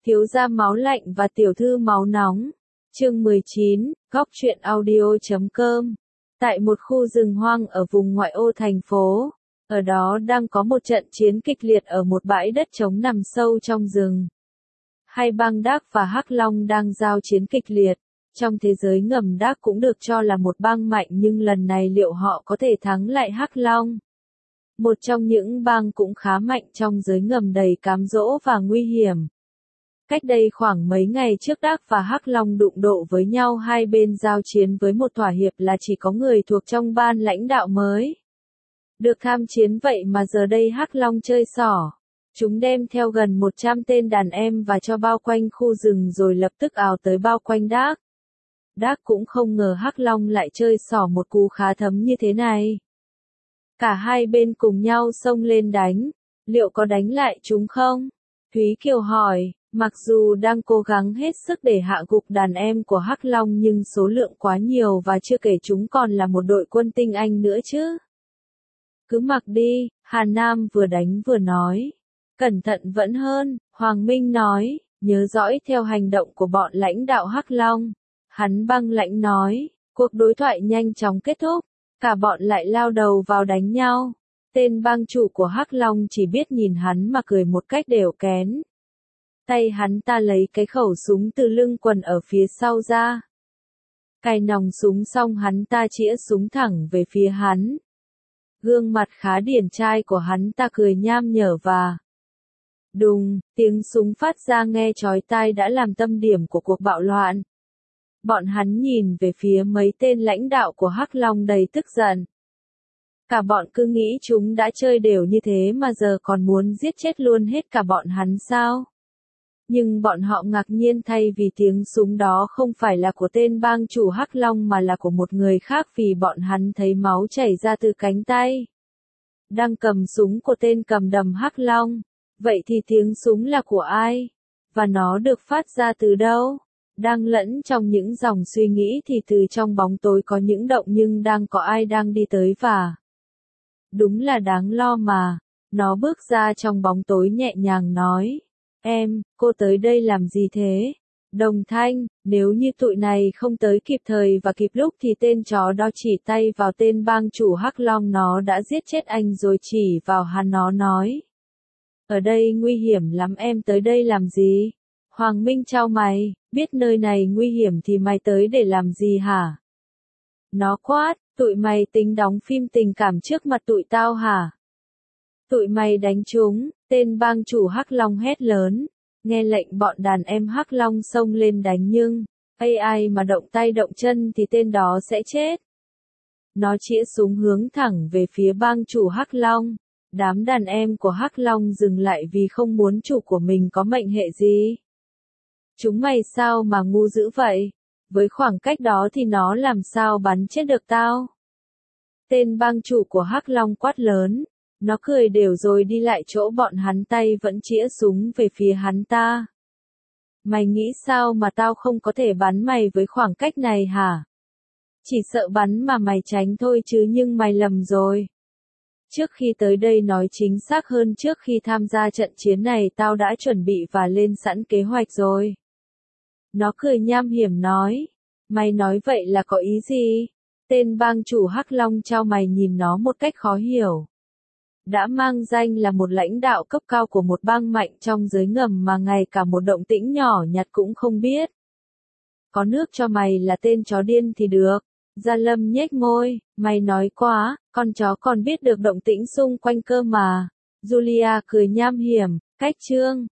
Thiếu gia máu lạnh và tiểu thư máu nóng. Chương 19, góc truyện audio.com. Tại một khu rừng hoang ở vùng ngoại ô thành phố, ở đó đang có một trận chiến kịch liệt ở một bãi đất trống nằm sâu trong rừng. Hai bang Dark và Hắc Long đang giao chiến kịch liệt. Trong thế giới ngầm Dark cũng được cho là một bang mạnh, nhưng lần này liệu họ có thể thắng lại Hắc Long? Một trong những bang cũng khá mạnh trong giới ngầm đầy cám dỗ và nguy hiểm. Cách đây khoảng mấy ngày trước, Dark và Hắc Long đụng độ với nhau, hai bên giao chiến với một thỏa hiệp là chỉ có người thuộc trong ban lãnh đạo mới được tham chiến, vậy mà giờ đây Hắc Long chơi xỏ. Chúng đem theo gần 100 tên đàn em và cho bao quanh khu rừng rồi lập tức ào tới bao quanh Dark. Dark cũng không ngờ Hắc Long lại chơi xỏ một cú khá thấm như thế này. Cả hai bên cùng nhau xông lên đánh. Liệu có đánh lại chúng không? Thúy Kiều hỏi. Mặc dù đang cố gắng hết sức để hạ gục đàn em của Hắc Long, nhưng số lượng quá nhiều và chưa kể chúng còn là một đội quân tinh anh nữa chứ. Cứ mặc đi, Hà Nam vừa đánh vừa nói. Cẩn thận vẫn hơn, Hoàng Minh nói, nhớ dõi theo hành động của bọn lãnh đạo Hắc Long. Hắn băng lãnh nói, cuộc đối thoại nhanh chóng kết thúc, cả bọn lại lao đầu vào đánh nhau. Tên bang chủ của Hắc Long chỉ biết nhìn hắn mà cười một cách đều kén. Tay hắn ta lấy cái khẩu súng từ lưng quần ở phía sau ra. Cài nòng súng xong hắn ta chĩa súng thẳng về phía hắn. Gương mặt khá điển trai của hắn ta cười nham nhở và đùng, tiếng súng phát ra nghe chói tai đã làm tâm điểm của cuộc bạo loạn. Bọn hắn nhìn về phía mấy tên lãnh đạo của Hắc Long đầy tức giận. Cả bọn cứ nghĩ chúng đã chơi đều như thế mà giờ còn muốn giết chết luôn hết cả bọn hắn sao? Nhưng bọn họ ngạc nhiên thay vì tiếng súng đó không phải là của tên bang chủ Hắc Long mà là của một người khác, vì bọn hắn thấy máu chảy ra từ cánh tay đang cầm súng của tên cầm đầm Hắc Long. Vậy thì tiếng súng là của ai? Và nó được phát ra từ đâu? Đang lẫn trong những dòng suy nghĩ thì từ trong bóng tối có những động, nhưng đang có ai đang đi tới và đúng là đáng lo mà. Nó bước ra trong bóng tối nhẹ nhàng nói. Em, cô tới đây làm gì thế? Đồng Thanh, nếu như tụi này không tới kịp thời và kịp lúc thì tên chó đó chỉ tay vào tên bang chủ Hắc Long, nó đã giết chết anh rồi, chỉ vào hắn nó nói. Ở đây nguy hiểm lắm, em tới đây làm gì? Hoàng Minh chau mày, biết nơi này nguy hiểm thì mày tới để làm gì hả? Nó quát, tụi mày tính đóng phim tình cảm trước mặt tụi tao hả? Tụi mày đánh chúng, tên bang chủ Hắc Long hét lớn. Nghe lệnh, bọn đàn em Hắc Long xông lên đánh, nhưng ai mà động tay động chân thì tên đó sẽ chết. Nó chĩa súng hướng thẳng về phía bang chủ Hắc Long. Đám đàn em của Hắc Long dừng lại vì không muốn chủ của mình có mệnh hệ gì. Chúng mày sao mà ngu dữ vậy? Với khoảng cách đó thì nó làm sao bắn chết được tao? Tên bang chủ của Hắc Long quát lớn. Nó cười đều rồi đi lại chỗ bọn hắn, tay vẫn chĩa súng về phía hắn ta. Mày nghĩ sao mà tao không có thể bắn mày với khoảng cách này hả? Chỉ sợ bắn mà mày tránh thôi chứ, nhưng mày lầm rồi. Trước khi tới đây, nói chính xác hơn trước khi tham gia trận chiến này, tao đã chuẩn bị và lên sẵn kế hoạch rồi. Nó cười nham hiểm nói. Mày nói vậy là có ý gì? Tên bang chủ Hắc Long chau mày nhìn nó một cách khó hiểu. Đã mang danh là một lãnh đạo cấp cao của một bang mạnh trong giới ngầm mà ngay cả một động tĩnh nhỏ nhặt cũng không biết. Có nước cho mày là tên chó điên thì được. Gia Lâm nhếch môi, mày nói quá, con chó còn biết được động tĩnh xung quanh cơ mà. Julia cười nham hiểm, cách chương.